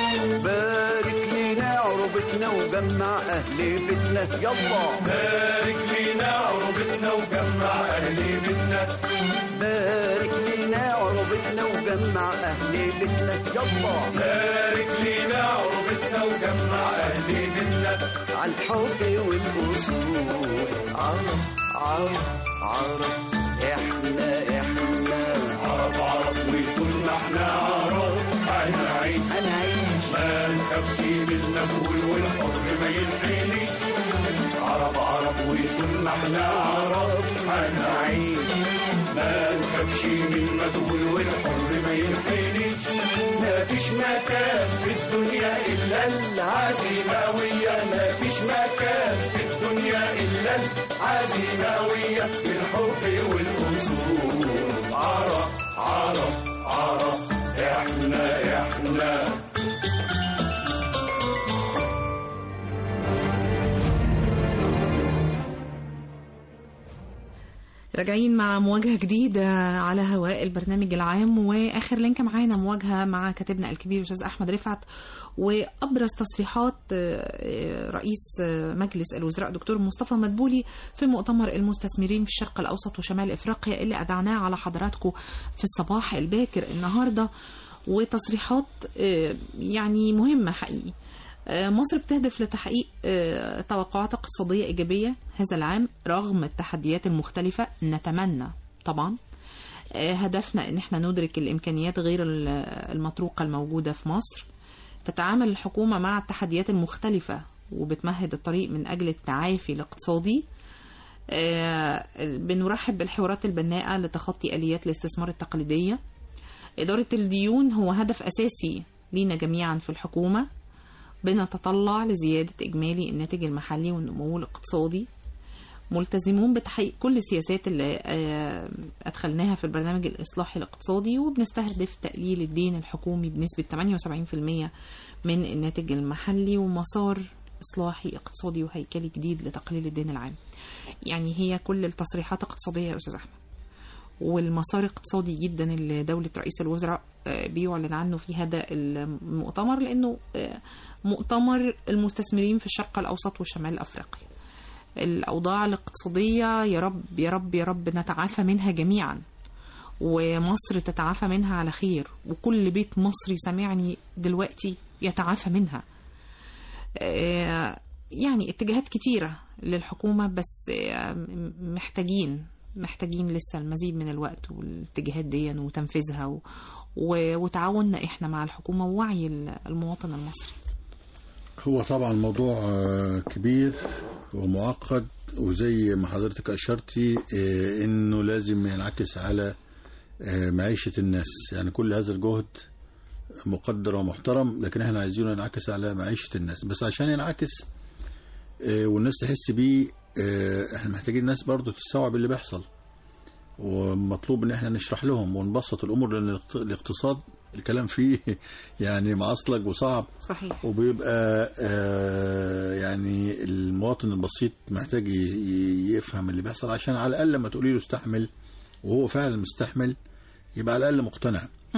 بارك لينا عربتنا وجمع أهل بيتنا يلا بارك لينا عربتنا وجمع أهل بيتنا بارك لينا عربتنا وجمع أهل بيتنا يلا بارك لينا عربتنا وجمع أهل بيتنا على الحب والأصول عرب عرب عرب احنا احنا عرب عرب وطول ما احنا عرب هنعيش هنعيش ما نخافش من المجهول والحر ما ينحنيش عرب عرب وطول ما احنا عرب هنعيش ما نخافش من المجهول والحر ما ينحنيش ما فيش مكان في الدنيا إلا العزيماوية ما فيش مكان في الدنيا إلا العزيماوية بالحب والأصول عرب عرب عرب احنا احنا راجعين مع مواجهة جديدة على هواء البرنامج العام، وآخر لينك معانا مواجهة مع كاتبنا الكبير أستاذ أحمد رفعت، وأبرز تصريحات رئيس مجلس الوزراء دكتور مصطفى مدبولي في مؤتمر المستثمرين في الشرق الأوسط وشمال إفريقيا اللي أذعناه على حضراتكم في الصباح الباكر النهاردة. وتصريحات يعني مهمة حقيقي. مصر بتهدف لتحقيق توقعات اقتصادية إيجابية هذا العام رغم التحديات المختلفة. نتمنى طبعا هدفنا ان احنا ندرك الإمكانيات غير المطروقة الموجودة في مصر. تتعامل الحكومة مع التحديات المختلفة وبتمهد الطريق من أجل التعافي الاقتصادي. بنرحب بالحوارات البناءة لتخطي آليات الاستثمار التقليدية. إدارة الديون هو هدف أساسي لينا جميعا في الحكومة. بنتطلع لزيادة إجمالي الناتج المحلي والنمو الاقتصادي. ملتزمون بتحقيق كل السياسات اللي أدخلناها في البرنامج الإصلاحي الاقتصادي، وبنستهدف تقليل الدين الحكومي بنسبة ثمانية وسبعين بالمئة من الناتج المحلي ومسار إصلاحي اقتصادي وهيكلي جديد لتقليل الدين العام. يعني هي كل التصريحات اقتصادية يا أستاذ أحمد، والمسار اقتصادي جدا اللي دولة رئيس الوزراء بيعلن عنه في هذا المؤتمر، لأنه مؤتمر المستثمرين في الشرق الأوسط وشمال أفريقيا. الأوضاع الاقتصادية يا رب يا رب يا رب نتعافى منها جميعا، ومصر تتعافى منها على خير، وكل بيت مصري سمعني دلوقتي يتعافى منها. يعني اتجاهات كتيرة للحكومة، بس محتاجين محتاجين لسه المزيد من الوقت والاتجاهات دي وتنفيذها و... و... وتعاوننا احنا مع الحكومة ووعي المواطن المصري. هو طبعا موضوع كبير ومعقد، وزي ما حضرتك أشرتي انه لازم ينعكس على معيشة الناس. يعني كل هذا الجهد مقدر ومحترم، لكن احنا عايزينه ينعكس على معيشة الناس. بس عشان ينعكس والناس تحس بيه احنا محتاجين الناس برضو تستوعب اللي بيحصل، ومطلوب ان احنا نشرح لهم ونبسط الامور، لان الاقتصاد الكلام فيه يعني معصلج وصعب. صحيح. وبيبقى اه يعني المواطن البسيط محتاج يفهم اللي بيحصل، عشان على الاقل لما تقولي له استحمل وهو فعلا مستحمل يبقى على الاقل مقتنع.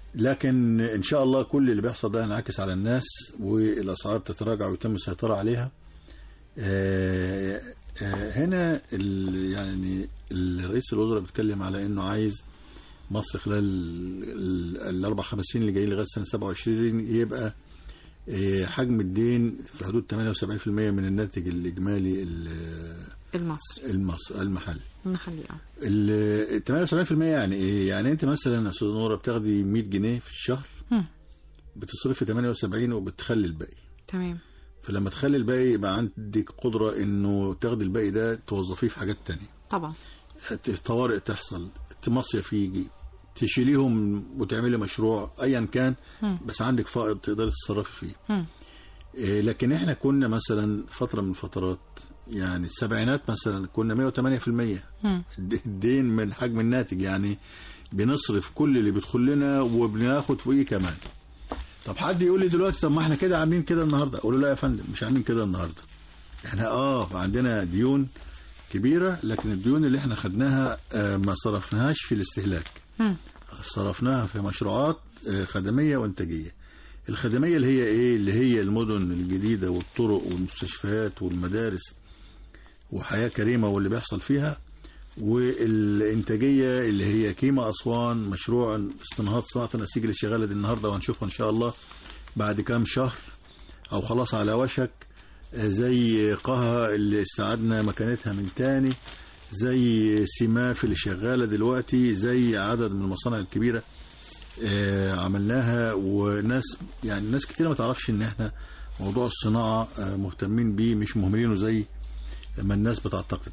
لكن ان شاء الله كل اللي بيحصل ده ينعكس على الناس والاسعار تتراجع ويتم السيطره عليها. آه آه هنا يعني الرئيس الوزراء بيتكلم على انه عايز مصر خلال الاربع خمس سنين اللي جايين لغايه سنه سبعة وعشرين يبقى حجم الدين في حدود ثمانية وسبعين بالمئة من الناتج الاجمالي المصري المصري المحلي المحلي اه ال ثمانية وسبعين بالمئة يعني ايه؟ يعني انت مثلا يا استاذ نوره بتاخدي مية جنيه في الشهر م. بتصرفي ثمانية وسبعين وبتخلي الباقي. تمام. فلما تخلي الباقي يبقى عندك قدره انه تاخدي الباقي ده توظفيه في حاجات تانية. طبعا. طوارئ تحصل، مصيف يجي، تشيليهم وتعملي مشروع ايا كان م. بس عندك فائض تقدري تتصرفي فيه. م. إيه لكن احنا كنا مثلا فتره من الفترات يعني السبعينات مثلا كنا مئة وثمانية بالمئة الدين من حجم الناتج، يعني بنصرف كل اللي بيدخل لنا وبناخد فوقيه كمان. طب حد يقول لي دلوقتي طب ما احنا كده عاملين كده النهارده، اقول له لا يا فندم مش عاملين كده النهارده. احنا اه عندنا ديون كبيره لكن الديون اللي احنا خدناها آه ما صرفناهاش في الاستهلاك، م. صرفناها في مشروعات آه خدميه وانتاجيه. الخدميه اللي هي ايه؟ اللي هي المدن الجديده والطرق والمستشفيات والمدارس وحياه كريمه واللي بيحصل فيها، والانتاجيه اللي هي كيما اسوان، مشروع استنهاض صناعه النسيج اللي شغاله دي النهارده وهنشوفها ان شاء الله بعد كام شهر او خلاص على وشك، زي قها اللي استعدنا مكانتها من تاني، زي سماف اللي شغاله دلوقتي، زي عدد من المصانع الكبيره آه عملناها. وناس يعني ناس كتير ما تعرفش ان احنا موضوع الصناعه آه مهتمين بيه، مش مهملينه زي ما الناس بتعتقد.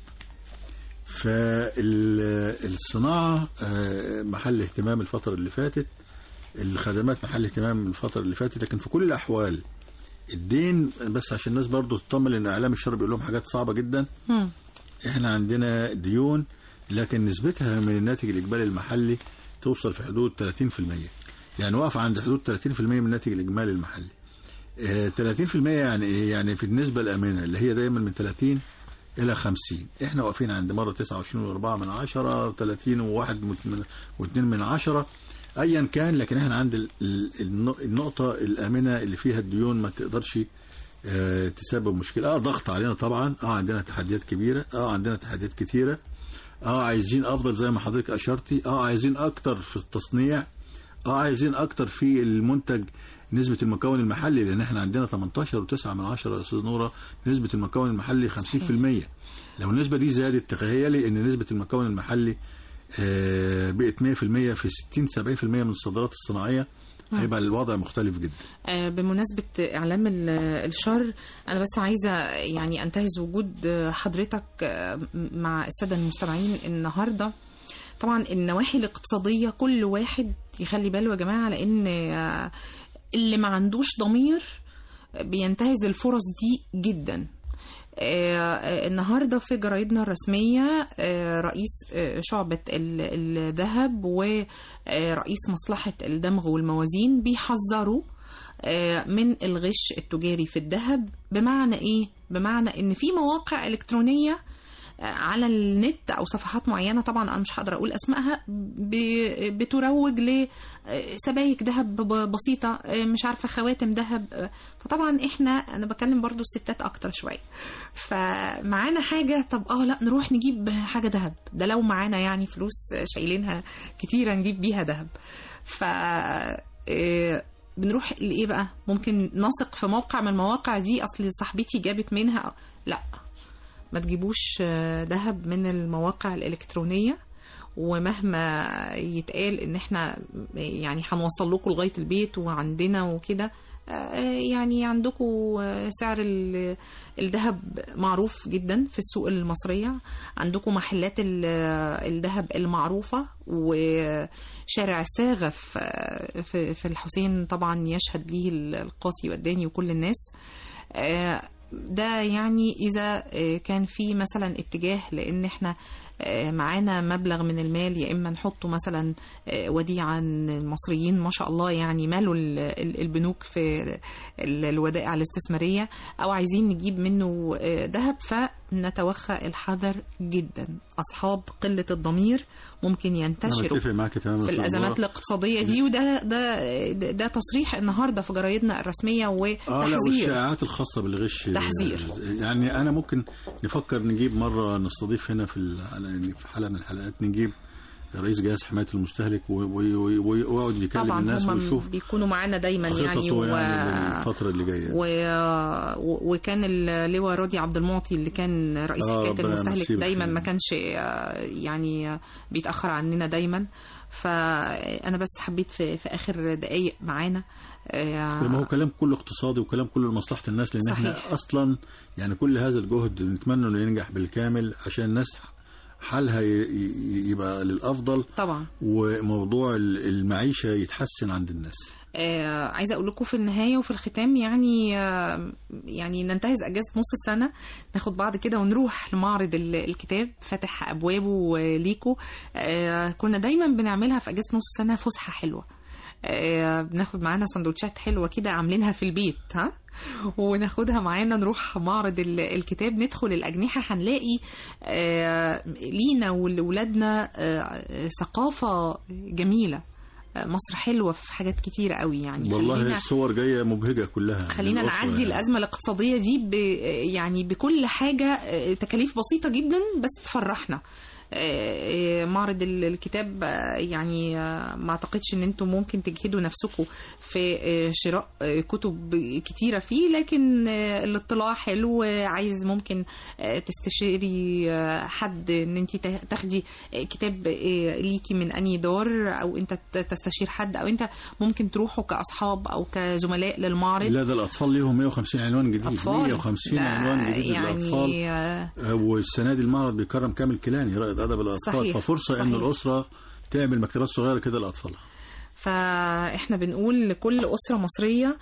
فالصناعه آه محل اهتمام الفتره اللي فاتت، الخدمات محل اهتمام الفتره اللي فاتت، لكن في كل الاحوال الدين بس عشان الناس برضو تطمن ان اعلام الشر بيقول لهم حاجات صعبه جدا. م. احنا عندنا ديون لكن نسبتها من الناتج الاجمالي المحلي توصل في حدود ثلاثين بالمئة، يعني واقف عند حدود ثلاثين بالمئة من الناتج الاجمالي المحلي. اه ثلاثين بالمئة يعني ايه؟ يعني في النسبه الامنه اللي هي دايما من ثلاثين الى خمسين، احنا واقفين عند مره تسعة وعشرين وأربعة من عشرة، ثلاثين وواحد واثنين من عشرة ايا كان، لكن احنا عند النقطه الامنه اللي فيها الديون ما تقدرش اه تسبب مشكله. اه ضغط علينا طبعا، اه عندنا تحديات كبيره، اه عندنا تحديات كتيره، اه عايزين افضل زي ما حضرتك اشرتي، اه عايزين اكتر في التصنيع، اه عايزين اكتر في المنتج نسبه المكون المحلي، لان احنا عندنا ثمانية عشر وتسعة من عشرة يا استاذ نوره نسبه المكون المحلي خمسين بالمئة. لو النسبه دي زادت تخيلي ان نسبه المكون المحلي آه بقت مئة بالمئة في ستين سبعين بالمئة من الصادرات الصناعيه، هيبقى الوضع مختلف جدا. بمناسبة إعلام الشر أنا بس عايزة يعني أنتهز وجود حضرتك مع السادة المستمعين النهاردة. طبعا النواحي الاقتصادية كل واحد يخلي باله يا جماعة، لأن اللي ما عندوش ضمير بينتهز الفرص دي جدا. النهاردة في جرايدنا الرسمية رئيس شعبة الذهب ورئيس مصلحة الدمغ والموازين بيحذروا من الغش التجاري في الذهب. بمعنى ايه؟ بمعنى ان في مواقع الكترونية على النت او صفحات معينه، طبعا انا مش هقدر اقول اسمائها، بتروج لسبائك ذهب بسيطه، مش عارفه خواتم ذهب. فطبعا احنا انا بكلم برضو الستات اكتر شويه، فمعانا حاجه طب اه لا نروح نجيب حاجه ذهب، ده لو معانا يعني فلوس شايلينها كتيره نجيب بيها ذهب. ف بنروح لايه بقى؟ ممكن نثق في موقع من المواقع دي، اصل صاحبتي جابت منها. لا، ما تجيبوش ذهب من المواقع الإلكترونية، ومهما يتقال ان احنا يعني هنوصل لكم لغاية البيت وعندنا وكده، يعني عندكم سعر الذهب معروف جدا في السوق المصرية، عندكم محلات الذهب المعروفة، وشارع ساغف في الحسين طبعا يشهد ليه القاسي والداني وكل الناس. ده يعني إذا كان في مثلا اتجاه لأن احنا معانا مبلغ من المال، يا إما نحطه مثلا وديعة. المصريين ما شاء الله يعني مالوا البنوك في الودائع الاستثمارية، أو عايزين نجيب منه ذهب، ف نتوخى الحذر جدا. أصحاب قلة الضمير ممكن ينتشروا في الأزمات الاقتصادية دي، وده ده ده, ده تصريح النهارده في جرايدنا الرسمية وتحذير. اه لا، والشائعات الخاصة بالغش تحذير. يعني أنا ممكن نفكر نجيب مرة نستضيف هنا في في حلقة من الحلقات نجيب رئيس جهاز حماية المستهلك ويقعد يكلم الناس ويشوف. بيكونوا معانا دايما يعني, و... يعني الفترة اللي جاية. و... وكان اللواء راضي عبد المعطي اللي كان رئيس حماية آه المستهلك دايما ما كانش يعني بيتأخر عننا دايما. فأنا بس حبيت في, في آخر دقايق معانا ما هو كلام كله اقتصادي وكلام كله لمصلحة الناس، لأن صحيح. احنا أصلا يعني كل هذا الجهد نتمنى أنه ينجح بالكامل عشان الناس حالها يبقى للأفضل طبعا، وموضوع المعيشة يتحسن عند الناس. آه عايزة أقول لكم في النهاية وفي الختام يعني آه يعني ننتهز أجازة نص السنة، ناخد بعض كده ونروح لمعرض الكتاب فتح أبوابه ليكوا. آه كنا دايما بنعملها في أجازة نص السنة فسحة حلوة، آه بناخد معانا سندوتشات حلوة كده عاملينها في البيت ها وناخدها معانا نروح معرض الكتاب. ندخل الأجنحة هنلاقي آه لينا ولولادنا آه ثقافة جميلة. مصر حلوة في حاجات كتيرة قوي يعني. والله الصور جاية مبهجة كلها. خلينا نعدي يعني. الأزمة الاقتصادية دي ب يعني بكل حاجة تكاليف بسيطة جدا بس تفرحنا. معرض الكتاب يعني ما اعتقدش ان انتم ممكن تجهدوا نفسكم في شراء كتب كتيرة فيه، لكن الاطلاع حلو. عايز ممكن تستشيري حد ان انت تاخدي كتاب ليكي من اني دار، او انت تستشير حد، او انت ممكن تروحوا كاصحاب او كزملاء للمعرض. لا ده الاطفال ليهم مية وخمسين عنوان جديد. أطفال. مية وخمسين عنوان جديد يعني للاطفال. والسنة دي المعرض بيكرم كامل كيلاني رائد أدب الأطفال. صحيح. ففرصة صحيح. إن الأسرة تعمل مكتبات صغيرة كده لأطفالها. فإحنا بنقول لكل أسرة مصرية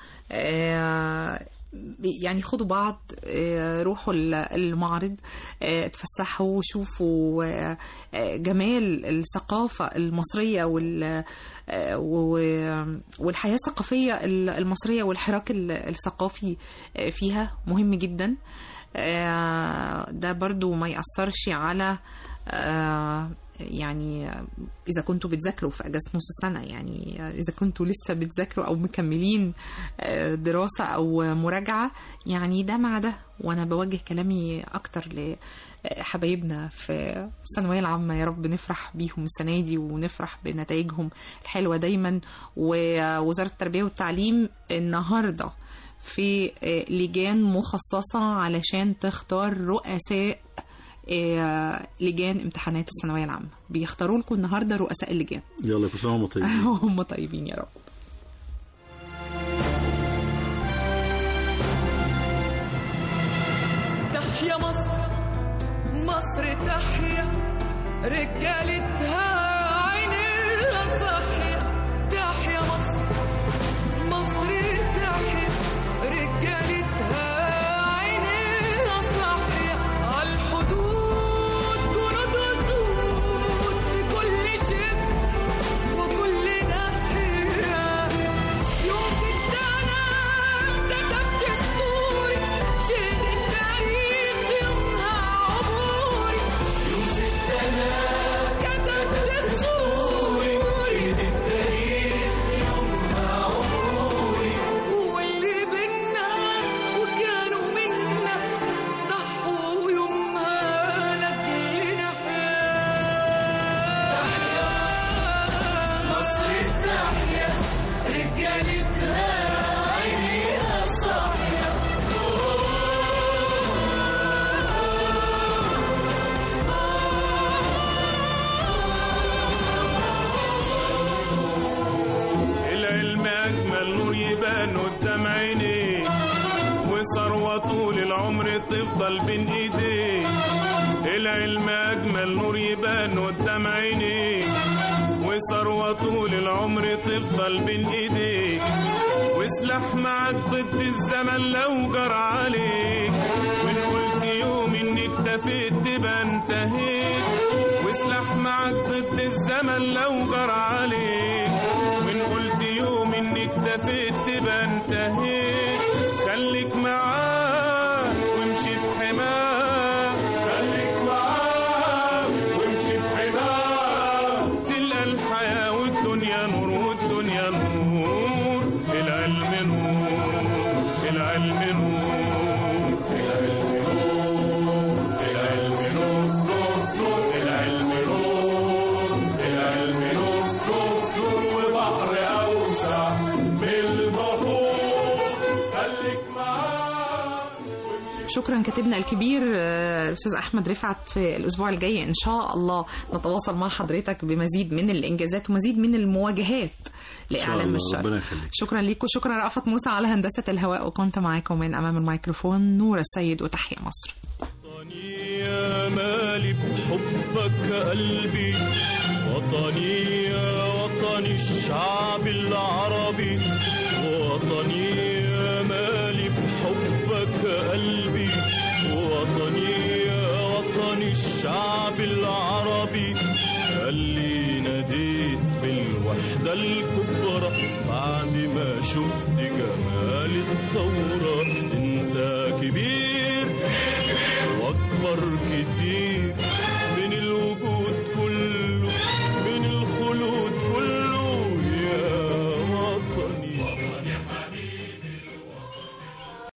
يعني خدوا بعض، روحوا المعرض، تفسحوا وشوفوا جمال الثقافة المصرية والحياة الثقافية المصرية، والحراك الثقافي فيها مهم جدا. ده برضو ما يأثرش على يعني إذا كنتوا بتذاكروا في أجازة نص السنة، يعني إذا كنتوا لسه بتذاكروا أو مكملين دراسة أو مراجعة، يعني ده مع ده. وأنا بوجه كلامي أكتر لحبايبنا في الثانوية العامة، يا رب نفرح بيهم السنة دي ونفرح بنتائجهم الحلوة دايما. ووزارة التربية والتعليم النهاردة في لجان مخصصة علشان تختار رؤساء لجان امتحانات الثانوية العامة. بيختاروا لكم النهاردة رؤساء اللجان. يلا كل سنة وهم طيبين. هم طيبين يا رب. تحيا مصر، مصر تحيا، رجالتها عينيها صاحية. تحيا مصر، مصر تحيا، رجالتها عينيها صاحية. عالحدود جنود وسود في كل شبر وكل ناحية. يوم ستنا كتبت السوري، شيل التاريخ يومها عبوري. يوم ستنا كتبت السوري، شيل التاريخ يومها عبوري. واللي بينا وكانوا منا ضحوا يومها لأجلنا حياة. تحيا مصر تحيا، رجالتها عينيها صاحية. العلم أجمل نور يبان قدام عينيك، وثروة طول العمر تفضل بين إيديك. العلم أجمل نور يبان قدام عينيك، وثروة طول العمر تفضل بين إيديك. وسلاح معاك ضد الزمن لو جرى عليك، وإن قلت يوم إنك اكتفيت تبقى انتهيت. وسلاح معاك ضد الزمن لو جرى عليك، وإن قلت يوم إنك اكتفيت تبقى انتهيت. خليك معاه وامشي في حماه، العلم نور في العلم نور في العلم نور في العلم نور في العلم نور وبحر أوسع بالبحور خليك معاه. شكرا كاتبنا الكبير الأستاذ أحمد رفعت. في الأسبوع الجاي إن شاء الله نتواصل مع حضرتك بمزيد من الإنجازات ومزيد من المواجهات لإعلام الشر. شكرا لكم. شكرا رأفت موسى على هندسة الهواء، وكنت معاكم من أمام الميكروفون نور السيد، وتحيا مصر. وطني يا مالي بحبك قلبي، وطني يا وطني الشعب العربي، وطني يا مالي بحبك قلبي، وطني يا وطني الشعب العربي. اللي ناديت بالوحدة الكبرى بعد ما شفت جمال الثورة. انت كبير واكبر كتير